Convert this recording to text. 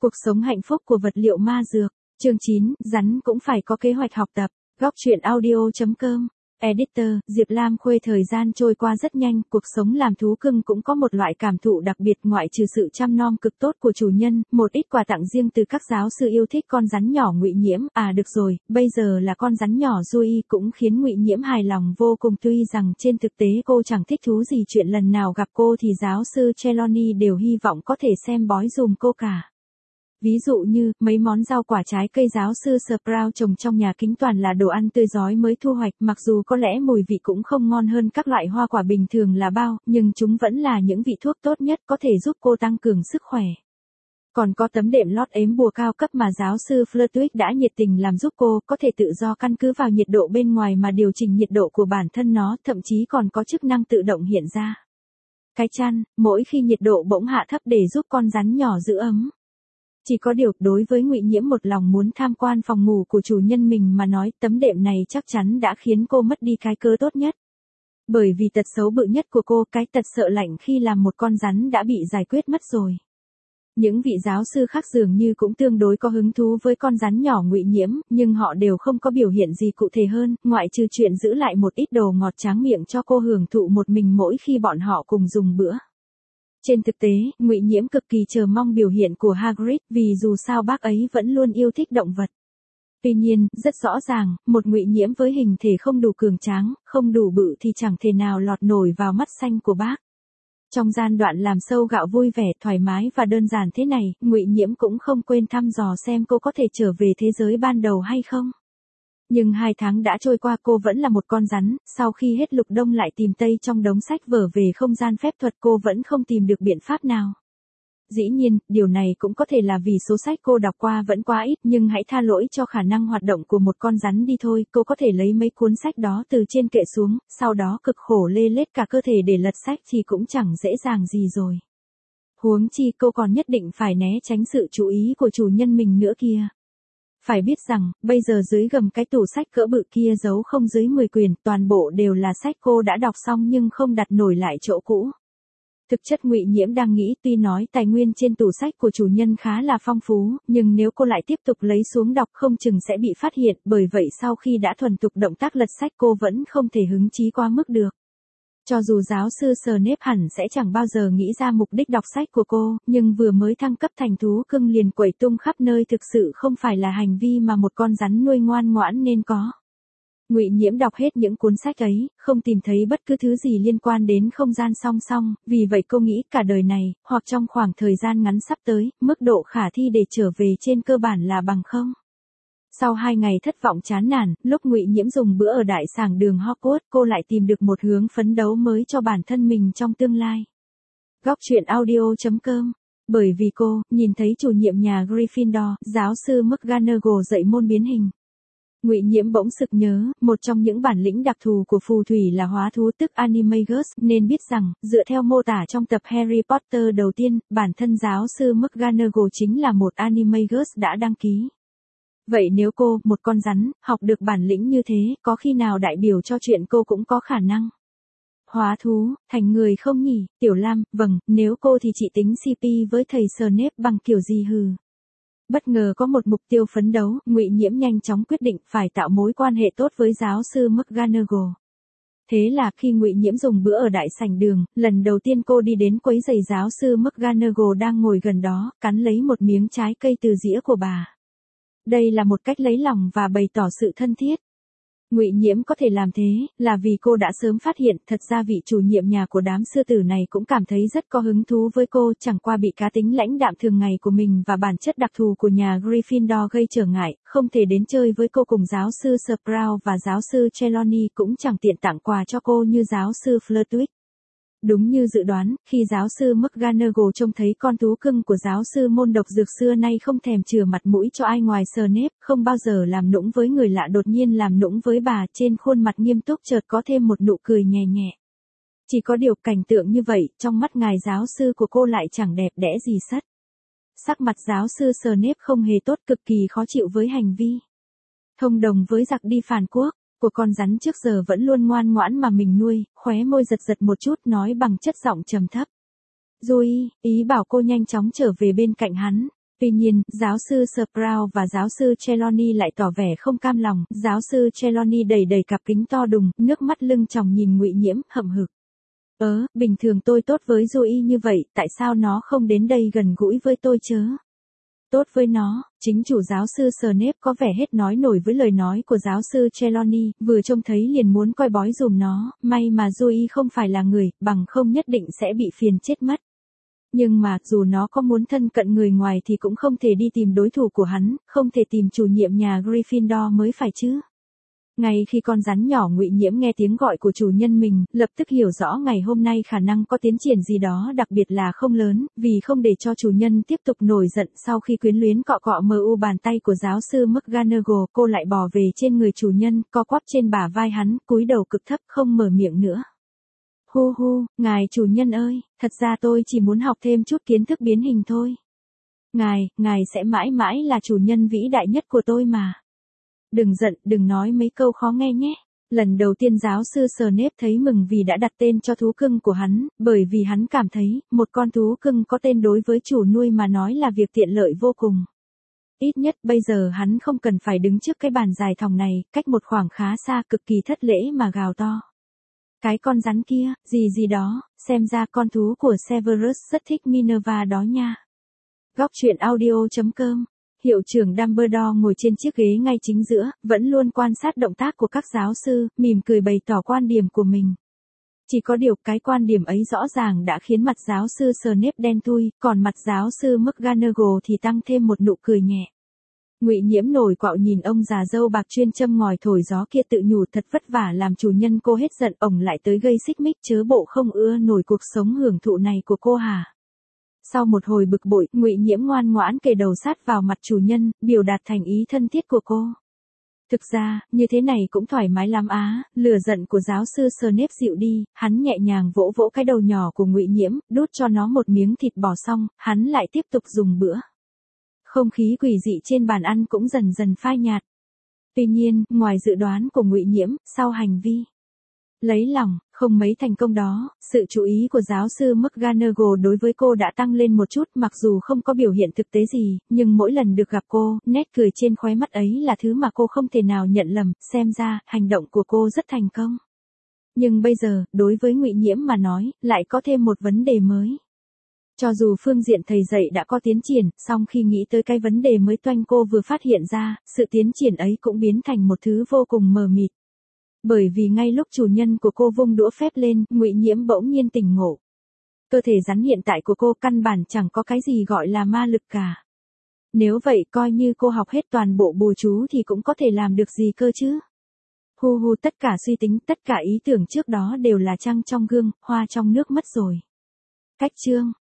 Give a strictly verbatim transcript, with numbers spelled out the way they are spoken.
Cuộc sống hạnh phúc của vật liệu ma dược. Chương chín, rắn cũng phải có kế hoạch học tập. Góc truyện audio chấm com. Editor, Diệp Lam Khuê. Thời gian trôi qua rất nhanh, cuộc sống làm thú cưng cũng có một loại cảm thụ đặc biệt ngoại trừ sự chăm nom cực tốt của chủ nhân, một ít quà tặng riêng từ các giáo sư yêu thích con rắn nhỏ Ngụy Nhiễm. À được rồi, bây giờ là con rắn nhỏ Joey cũng khiến Ngụy Nhiễm hài lòng vô cùng, tuy rằng trên thực tế cô chẳng thích thú gì, chuyện lần nào gặp cô thì giáo sư Trelawney đều hy vọng có thể xem bói dùm cô cả. Ví dụ như, mấy món rau quả trái cây giáo sư Sprout trồng trong nhà kính toàn là đồ ăn tươi rói mới thu hoạch, mặc dù có lẽ mùi vị cũng không ngon hơn các loại hoa quả bình thường là bao, nhưng chúng vẫn là những vị thuốc tốt nhất có thể giúp cô tăng cường sức khỏe. Còn có tấm đệm lót ếm bùa cao cấp mà giáo sư Flitwick đã nhiệt tình làm giúp cô, có thể tự do căn cứ vào nhiệt độ bên ngoài mà điều chỉnh nhiệt độ của bản thân nó, thậm chí còn có chức năng tự động hiện ra cái chăn, mỗi khi nhiệt độ bỗng hạ thấp để giúp con rắn nhỏ giữ ấm. Chỉ có điều, đối với Ngụy Nhiễm một lòng muốn tham quan phòng ngủ của chủ nhân mình mà nói, tấm đệm này chắc chắn đã khiến cô mất đi cái cớ tốt nhất. Bởi vì tật xấu bự nhất của cô, cái tật sợ lạnh khi làm một con rắn đã bị giải quyết mất rồi. Những vị giáo sư khác dường như cũng tương đối có hứng thú với con rắn nhỏ Ngụy Nhiễm, nhưng họ đều không có biểu hiện gì cụ thể hơn, ngoại trừ chuyện giữ lại một ít đồ ngọt tráng miệng cho cô hưởng thụ một mình mỗi khi bọn họ cùng dùng bữa. Trên thực tế, Ngụy Nhiễm cực kỳ chờ mong biểu hiện của Hagrid, vì dù sao bác ấy vẫn luôn yêu thích động vật. Tuy nhiên, rất rõ ràng, một Ngụy Nhiễm với hình thể không đủ cường tráng, không đủ bự thì chẳng thể nào lọt nổi vào mắt xanh của bác. Trong gian đoạn làm sâu gạo vui vẻ, thoải mái và đơn giản thế này, Ngụy Nhiễm cũng không quên thăm dò xem cô có thể trở về thế giới ban đầu hay không. Nhưng hai tháng đã trôi qua, cô vẫn là một con rắn, sau khi hết lục đông lại tìm tây trong đống sách vở về không gian phép thuật, cô vẫn không tìm được biện pháp nào. Dĩ nhiên, điều này cũng có thể là vì số sách cô đọc qua vẫn quá ít, nhưng hãy tha lỗi cho khả năng hoạt động của một con rắn đi thôi, cô có thể lấy mấy cuốn sách đó từ trên kệ xuống, sau đó cực khổ lê lết cả cơ thể để lật sách thì cũng chẳng dễ dàng gì rồi. Huống chi cô còn nhất định phải né tránh sự chú ý của chủ nhân mình nữa kia. Phải biết rằng, bây giờ dưới gầm cái tủ sách cỡ bự kia giấu không dưới mười quyển, toàn bộ đều là sách cô đã đọc xong nhưng không đặt nổi lại chỗ cũ. Thực chất Ngụy Nhiễm đang nghĩ, tuy nói tài nguyên trên tủ sách của chủ nhân khá là phong phú, nhưng nếu cô lại tiếp tục lấy xuống đọc không chừng sẽ bị phát hiện, bởi vậy sau khi đã thuần thục động tác lật sách cô vẫn không thể hứng chí quá mức được. Cho dù giáo sư Snape hẳn sẽ chẳng bao giờ nghĩ ra mục đích đọc sách của cô, nhưng vừa mới thăng cấp thành thú cưng liền quẩy tung khắp nơi thực sự không phải là hành vi mà một con rắn nuôi ngoan ngoãn nên có. Ngụy Nhiễm đọc hết những cuốn sách ấy, không tìm thấy bất cứ thứ gì liên quan đến không gian song song, vì vậy cô nghĩ cả đời này, hoặc trong khoảng thời gian ngắn sắp tới, mức độ khả thi để trở về trên cơ bản là bằng không. Sau hai ngày thất vọng chán nản, lúc Ngụy Nhiễm dùng bữa ở đại sảnh đường Hogwarts, cô lại tìm được một hướng phấn đấu mới cho bản thân mình trong tương lai. Góc truyện audio chấm com. Bởi vì cô, nhìn thấy chủ nhiệm nhà Gryffindor, giáo sư McGonagall dạy môn biến hình. Ngụy Nhiễm bỗng sực nhớ, một trong những bản lĩnh đặc thù của phù thủy là hóa thú tức Animagus, nên biết rằng, dựa theo mô tả trong tập Harry Potter đầu tiên, bản thân giáo sư McGonagall chính là một Animagus đã đăng ký. Vậy nếu cô, một con rắn, học được bản lĩnh như thế, có khi nào đại biểu cho chuyện cô cũng có khả năng hóa thú, thành người không nhỉ? Tiểu Lam, vâng, nếu cô thì chị tính xê pê với thầy Snape bằng kiểu gì hừ? Bất ngờ có một mục tiêu phấn đấu, Ngụy Nhiễm nhanh chóng quyết định phải tạo mối quan hệ tốt với giáo sư McGonagall. Thế là khi Ngụy Nhiễm dùng bữa ở đại sảnh đường, lần đầu tiên cô đi đến quấy rầy giáo sư McGonagall đang ngồi gần đó, cắn lấy một miếng trái cây từ dĩa của bà. Đây là một cách lấy lòng và bày tỏ sự thân thiết. Ngụy Nhiễm có thể làm thế, là vì cô đã sớm phát hiện, thật ra vị chủ nhiệm nhà của đám sư tử này cũng cảm thấy rất có hứng thú với cô, chẳng qua bị cá tính lãnh đạm thường ngày của mình và bản chất đặc thù của nhà Gryffindor gây trở ngại, không thể đến chơi với cô cùng giáo sư Sprout và giáo sư Trelawney, cũng chẳng tiện tặng quà cho cô như giáo sư Flitwick. Đúng như dự đoán, khi giáo sư McGonagall trông thấy con thú cưng của giáo sư môn độc dược xưa nay không thèm chừa mặt mũi cho ai ngoài Snape, không bao giờ làm nũng với người lạ đột nhiên làm nũng với bà, trên khuôn mặt nghiêm túc chợt có thêm một nụ cười nhẹ nhẹ. Chỉ có điều cảnh tượng như vậy, trong mắt ngài giáo sư của cô lại chẳng đẹp đẽ gì sất. Sắc mặt giáo sư Snape không hề tốt, cực kỳ khó chịu với hành vi thông đồng với giặc đi phản quốc của con rắn trước giờ vẫn luôn ngoan ngoãn mà mình nuôi, khóe môi giật giật một chút nói bằng chất giọng trầm thấp. Joey, ý bảo cô nhanh chóng trở về bên cạnh hắn. Tuy nhiên, giáo sư Sprout và giáo sư Trelawney lại tỏ vẻ không cam lòng, giáo sư Trelawney đầy đầy cặp kính to đùng, nước mắt lưng tròng nhìn Ngụy Nhiễm, hậm hực. Ớ, bình thường tôi tốt với Joey như vậy, tại sao nó không đến đây gần gũi với tôi chớ? Tốt với nó, chính chủ giáo sư Snape có vẻ hết nói nổi với lời nói của giáo sư Trelawney, vừa trông thấy liền muốn coi bói dùm nó, may mà Joey không phải là người, bằng không nhất định sẽ bị phiền chết mất. Nhưng mà, dù nó có muốn thân cận người ngoài thì cũng không thể đi tìm đối thủ của hắn, không thể tìm chủ nhiệm nhà Gryffindor mới phải chứ. Ngay khi con rắn nhỏ Ngụy Nhiễm nghe tiếng gọi của chủ nhân mình, lập tức hiểu rõ ngày hôm nay khả năng có tiến triển gì đó đặc biệt là không lớn, vì không để cho chủ nhân tiếp tục nổi giận sau khi quyến luyến cọ cọ mờ u bàn tay của giáo sư McGonagall, cô lại bò về trên người chủ nhân, co quắp trên bả vai hắn, cúi đầu cực thấp không mở miệng nữa. Hu hu, ngài chủ nhân ơi, thật ra tôi chỉ muốn học thêm chút kiến thức biến hình thôi. Ngài, ngài sẽ mãi mãi là chủ nhân vĩ đại nhất của tôi mà. Đừng giận, đừng nói mấy câu khó nghe nhé. Lần đầu tiên giáo sư Snape thấy mừng vì đã đặt tên cho thú cưng của hắn, bởi vì hắn cảm thấy, một con thú cưng có tên đối với chủ nuôi mà nói là việc tiện lợi vô cùng. Ít nhất bây giờ hắn không cần phải đứng trước cái bàn dài thòng này, cách một khoảng khá xa cực kỳ thất lễ mà gào to. Cái con rắn kia, gì gì đó, xem ra con thú của Severus rất thích Minerva đó nha. Góc truyện audio chấm com. Hiệu trưởng Dumbledore ngồi trên chiếc ghế ngay chính giữa, vẫn luôn quan sát động tác của các giáo sư, mỉm cười bày tỏ quan điểm của mình. Chỉ có điều cái quan điểm ấy rõ ràng đã khiến mặt giáo sư Snape đen thui, còn mặt giáo sư McGonagall thì tăng thêm một nụ cười nhẹ. Ngụy Nhiễm nổi quạo nhìn ông già râu bạc chuyên châm ngòi thổi gió kia tự nhủ thật vất vả làm chủ nhân cô hết giận, ổng lại tới gây xích mích chớ bộ không ưa nổi cuộc sống hưởng thụ này của cô hả? Sau một hồi bực bội, Ngụy Nhiễm ngoan ngoãn kề đầu sát vào mặt chủ nhân, biểu đạt thành ý thân thiết của cô. Thực ra, như thế này cũng thoải mái lắm á, lửa giận của giáo sư Snape dịu đi, hắn nhẹ nhàng vỗ vỗ cái đầu nhỏ của Ngụy Nhiễm, đút cho nó một miếng thịt bò xong, hắn lại tiếp tục dùng bữa. Không khí quỷ dị trên bàn ăn cũng dần dần phai nhạt. Tuy nhiên, ngoài dự đoán của Ngụy Nhiễm, sau hành vi lấy lòng, không mấy thành công đó, sự chú ý của giáo sư McGonagall đối với cô đã tăng lên một chút, mặc dù không có biểu hiện thực tế gì, nhưng mỗi lần được gặp cô, nét cười trên khóe mắt ấy là thứ mà cô không thể nào nhận lầm, xem ra, hành động của cô rất thành công. Nhưng bây giờ, đối với Ngụy Nhiễm mà nói, lại có thêm một vấn đề mới. Cho dù phương diện thầy dạy đã có tiến triển, song khi nghĩ tới cái vấn đề mới toanh cô vừa phát hiện ra, sự tiến triển ấy cũng biến thành một thứ vô cùng mờ mịt. Bởi vì ngay lúc chủ nhân của cô vung đũa phép lên, Ngụy Nhiễm bỗng nhiên tỉnh ngộ. Cơ thể rắn hiện tại của cô căn bản chẳng có cái gì gọi là ma lực cả. Nếu vậy coi như cô học hết toàn bộ bùa chú thì cũng có thể làm được gì cơ chứ? Hu hu, tất cả suy tính, tất cả ý tưởng trước đó đều là trăng trong gương, hoa trong nước mất rồi. Cách chương